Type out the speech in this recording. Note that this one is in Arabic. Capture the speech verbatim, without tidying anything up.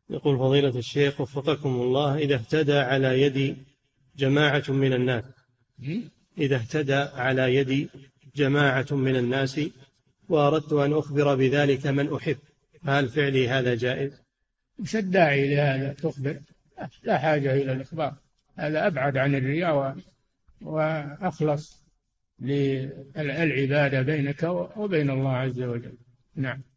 يقول فضيلة الشيخ وفقكم الله، إذا اهتدى على يد جماعة من الناس إذا اهتدى على يد جماعة من الناس وأردت أن أخبر بذلك من أحب، فهل فعلي هذا جائز؟ مش الداعي لهذا تخبر، لا حاجة إلى الإخبار، هذا أبعد عن الرياء وأخلص للعبادة بينك وبين الله عز وجل. نعم.